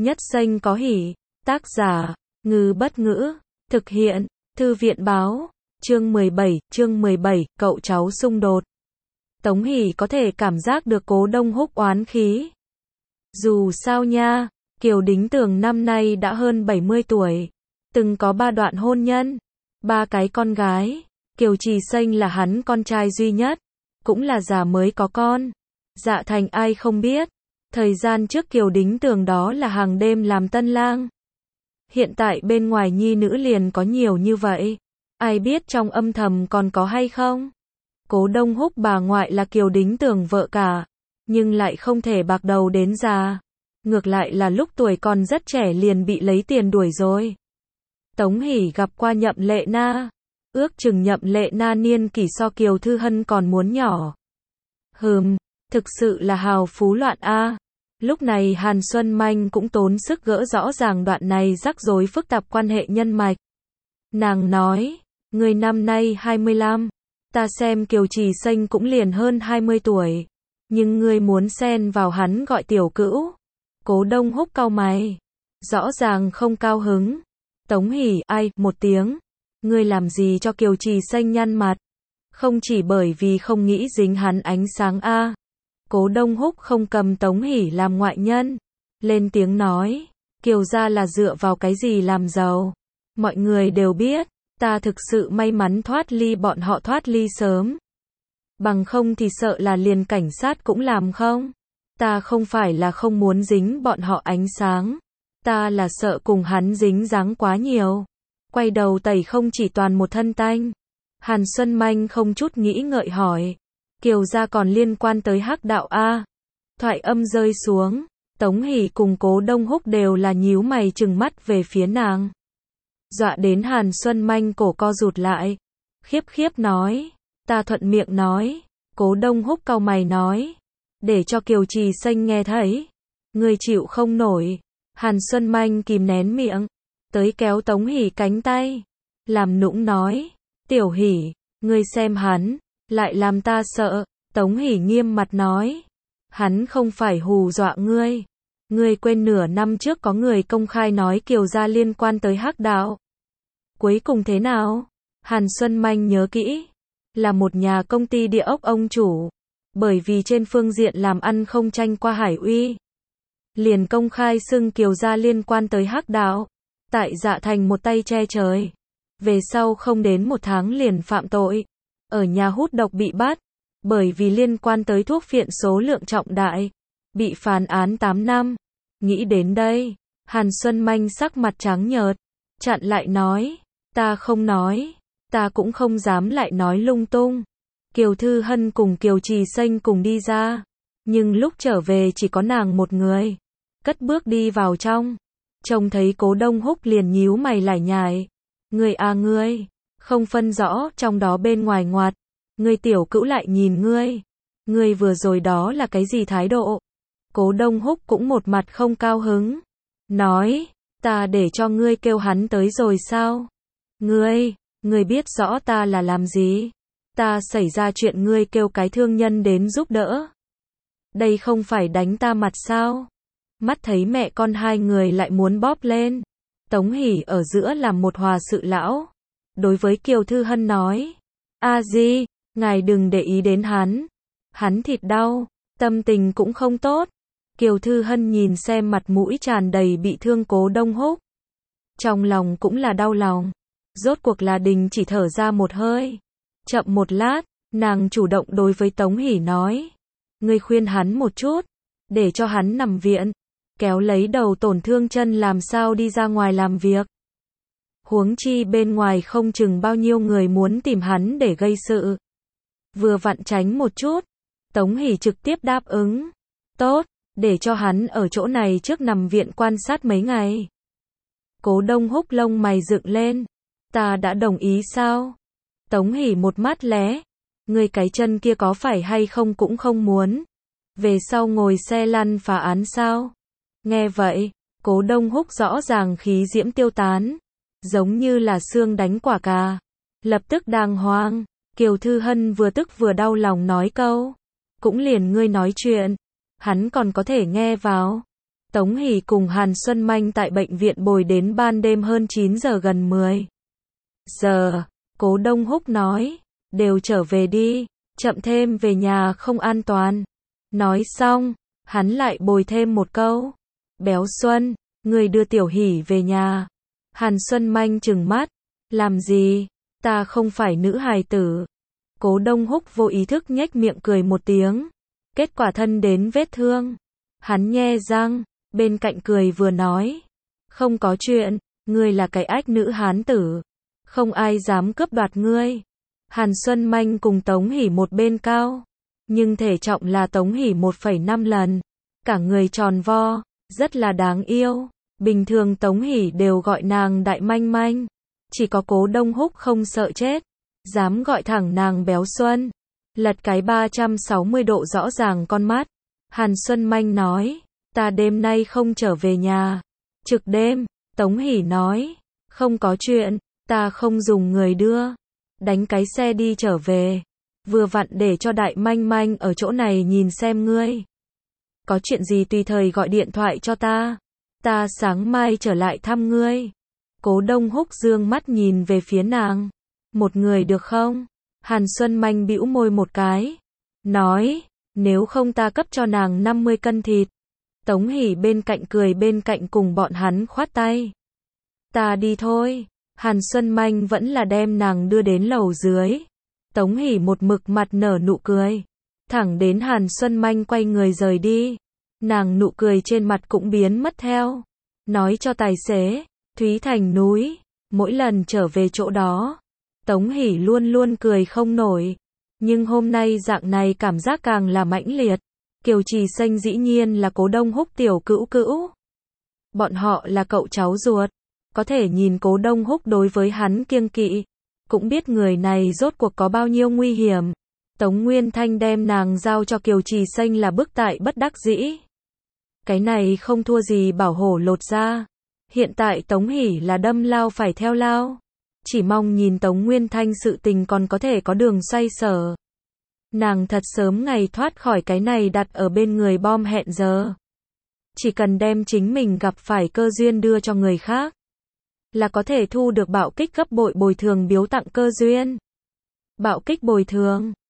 Nhất xanh có hỉ. Tác giả, Ngư Bất Ngữ. Thực hiện, Thư viện Báo. Chương 17, cậu cháu xung đột. Tống Hỷ có thể cảm giác được Cố Đông Húc oán khí. Dù sao nha, Kiều Đính Tường năm nay đã hơn 70 tuổi. Từng có 3 đoạn hôn nhân, 3 cái con gái. Kiều Trì Xanh là hắn con trai duy nhất, cũng là già mới có con. Dạ Thành ai không biết, thời gian trước Kiều Đính Tường đó là hàng đêm làm tân lang. Hiện tại bên ngoài nhi nữ liền có nhiều như vậy, ai biết trong âm thầm còn có hay không. Cố Đông Húc bà ngoại là Kiều Đính Tường vợ cả, nhưng lại không thể bạc đầu đến già. Ngược lại là lúc tuổi còn rất trẻ liền bị lấy tiền đuổi rồi. Tống Hỷ gặp qua Nhậm Lệ Na, ước chừng Nhậm Lệ Na niên kỷ so Kiều Thư Hân còn muốn nhỏ. Thực sự là hào phú loạn a. Lúc này Hàn Xuân Manh cũng tốn sức gỡ rõ ràng đoạn này rắc rối phức tạp quan hệ nhân mạch. Nàng nói, người năm nay 25, ta xem Kiều Trì Xanh cũng liền hơn 20 tuổi, nhưng ngươi muốn xen vào hắn gọi tiểu cữu. Cố Đông Húc cau mày, rõ ràng không cao hứng. Tống Hỷ ai một tiếng, ngươi làm gì cho Kiều Trì Xanh nhăn mặt? Không chỉ bởi vì không nghĩ dính hắn ánh sáng a. Cố Đông Húc không cầm Tống Hỷ làm ngoại nhân, lên tiếng nói, Kiều gia là dựa vào cái gì làm giàu? Mọi người đều biết, ta thực sự may mắn bọn họ thoát ly sớm. Bằng không thì sợ là liền cảnh sát cũng làm không. Ta không phải là không muốn dính bọn họ ánh sáng, ta là sợ cùng hắn dính dáng quá nhiều. Quay đầu tẩy không chỉ toàn một thân tanh. Hàn Xuân Manh không chút nghĩ ngợi hỏi, Kiều gia còn liên quan tới hắc đạo a? Thoại âm rơi xuống, Tống Hỷ cùng Cố Đông Húc đều là nhíu mày trừng mắt về phía nàng. Dọa đến Hàn Xuân Manh cổ co rụt lại, khiếp nói, ta thuận miệng nói. Cố Đông Húc cau mày nói, để cho Kiều Trì Xanh nghe thấy, ngươi chịu không nổi. Hàn Xuân Manh kìm nén miệng, tới kéo Tống Hỷ cánh tay, làm nũng nói, tiểu Hỷ, ngươi xem hắn, lại làm ta sợ. Tống Hỷ nghiêm mặt nói, hắn không phải hù dọa ngươi. Ngươi quên nửa năm trước có người công khai nói Kiều gia liên quan tới hắc đạo. Cuối cùng thế nào? Hàn Xuân Manh nhớ kỹ, là một nhà công ty địa ốc ông chủ, bởi vì trên phương diện làm ăn không tranh qua Hải Uy, liền công khai xưng Kiều gia liên quan tới hắc đạo. Tại Dạ Thành một tay che trời, về sau không đến 1 tháng liền phạm tội, ở nhà hút độc bị bắt, bởi vì liên quan tới thuốc phiện số lượng trọng đại, bị phán án 8 năm. Nghĩ đến đây, Hàn Xuân Manh sắc mặt trắng nhợt, chặn lại nói, ta không nói, ta cũng không dám lại nói lung tung. Kiều Thư Hân cùng Kiều Trì Xanh cùng đi ra, nhưng lúc trở về chỉ có nàng một người. Cất bước đi vào trong, trông thấy Cố Đông Húc liền nhíu mày lải nhải, ngươi à ngươi, không phân rõ trong đó bên ngoài ngoặt, ngươi tiểu cữu lại nhìn ngươi vừa rồi đó là cái gì thái độ? Cố Đông Húc cũng một mặt không cao hứng, nói, ta để cho ngươi kêu hắn tới rồi sao? Ngươi biết rõ ta là làm gì? Ta xảy ra chuyện ngươi kêu cái thương nhân đến giúp đỡ. Đây không phải đánh ta mặt sao? Mắt thấy mẹ con hai người lại muốn bóp lên. Tống Hỷ ở giữa làm một hòa sự lão. Đối với Kiều Thư Hân nói, a di, ngài đừng để ý đến hắn thịt đau, tâm tình cũng không tốt. Kiều Thư Hân nhìn xem mặt mũi tràn đầy bị thương Cố Đông Húc, trong lòng cũng là đau lòng. Rốt cuộc là đình chỉ thở ra một hơi. Chậm một lát, nàng chủ động đối với Tống Hỷ nói, ngươi khuyên hắn một chút, để cho hắn nằm viện, kéo lấy đầu tổn thương chân làm sao đi ra ngoài làm việc. Huống chi bên ngoài không chừng bao nhiêu người muốn tìm hắn để gây sự. Vừa vặn tránh một chút. Tống Hỷ trực tiếp đáp ứng, tốt, để cho hắn ở chỗ này trước nằm viện quan sát mấy ngày. Cố Đông Húc lông mày dựng lên, ta đã đồng ý sao? Tống Hỷ một mắt lé, ngươi cái chân kia có phải hay không cũng không muốn. Về sau ngồi xe lăn phá án sao? Nghe vậy, Cố Đông Húc rõ ràng khí diễm tiêu tán, giống như là xương đánh quả cà. Lập tức đàng hoàng, Kiều Thư Hân vừa tức vừa đau lòng nói câu, cũng liền ngươi nói chuyện, hắn còn có thể nghe vào. Tống Hỷ cùng Hàn Xuân Manh tại bệnh viện bồi đến ban đêm hơn 9 giờ gần 10 giờ. Cố Đông Húc nói, đều trở về đi, chậm thêm về nhà không an toàn. Nói xong, hắn lại bồi thêm một câu, Béo Xuân, người đưa Tiểu Hỷ về nhà. Hàn Xuân Manh trừng mắt, làm gì, ta không phải nữ hài tử. Cố Đông Húc vô ý thức nhếch miệng cười một tiếng, kết quả thân đến vết thương. Hắn nhe răng, bên cạnh cười vừa nói, không có chuyện, ngươi là cái ách nữ hán tử, không ai dám cướp đoạt ngươi. Hàn Xuân Manh cùng Tống Hỷ một bên cao, nhưng thể trọng là Tống Hỷ 1,5 lần, cả người tròn vo, rất là đáng yêu. Bình thường Tống Hỷ đều gọi nàng Đại Manh Manh, chỉ có Cố Đông Húc không sợ chết, dám gọi thẳng nàng Béo Xuân. Lật cái 360 độ rõ ràng con mắt. Hàn Xuân Manh nói, ta đêm nay không trở về nhà. Trực đêm, Tống Hỷ nói, không có chuyện, ta không dùng người đưa, đánh cái xe đi trở về, vừa vặn để cho Đại Manh Manh ở chỗ này nhìn xem ngươi. Có chuyện gì tùy thời gọi điện thoại cho ta sáng mai trở lại thăm ngươi. Cố Đông Húc dương mắt nhìn về phía nàng, một người được không? Hàn Xuân Manh bĩu môi một cái, nói, nếu không ta cấp cho nàng 50 cân thịt. Tống Hỷ bên cạnh cười bên cạnh cùng bọn hắn khoát tay. Ta đi thôi. Hàn Xuân Manh vẫn là đem nàng đưa đến lầu dưới. Tống Hỷ một mực mặt nở nụ cười, thẳng đến Hàn Xuân Manh quay người rời đi, nàng nụ cười trên mặt cũng biến mất theo. Nói cho tài xế, Thúy Thành núi, mỗi lần trở về chỗ đó, Tống Hỷ luôn luôn cười không nổi. Nhưng hôm nay dạng này cảm giác càng là mãnh liệt. Kiều Trì Xanh dĩ nhiên là Cố Đông Húc tiểu cữu cữu. Bọn họ là cậu cháu ruột, có thể nhìn Cố Đông Húc đối với hắn kiêng kỵ, cũng biết người này rốt cuộc có bao nhiêu nguy hiểm. Tống Nguyên Thanh đem nàng giao cho Kiều Trì Xanh là bức tại bất đắc dĩ. Cái này không thua gì bảo hổ lột da. Hiện tại Tống Hỷ là đâm lao phải theo lao. Chỉ mong nhìn Tống Nguyên Thanh sự tình còn có thể có đường xoay sở. Nàng thật sớm ngày thoát khỏi cái này đặt ở bên người bom hẹn giờ. Chỉ cần đem chính mình gặp phải cơ duyên đưa cho người khác, là có thể thu được bạo kích gấp bội bồi thường biếu tặng cơ duyên. Bạo kích bồi thường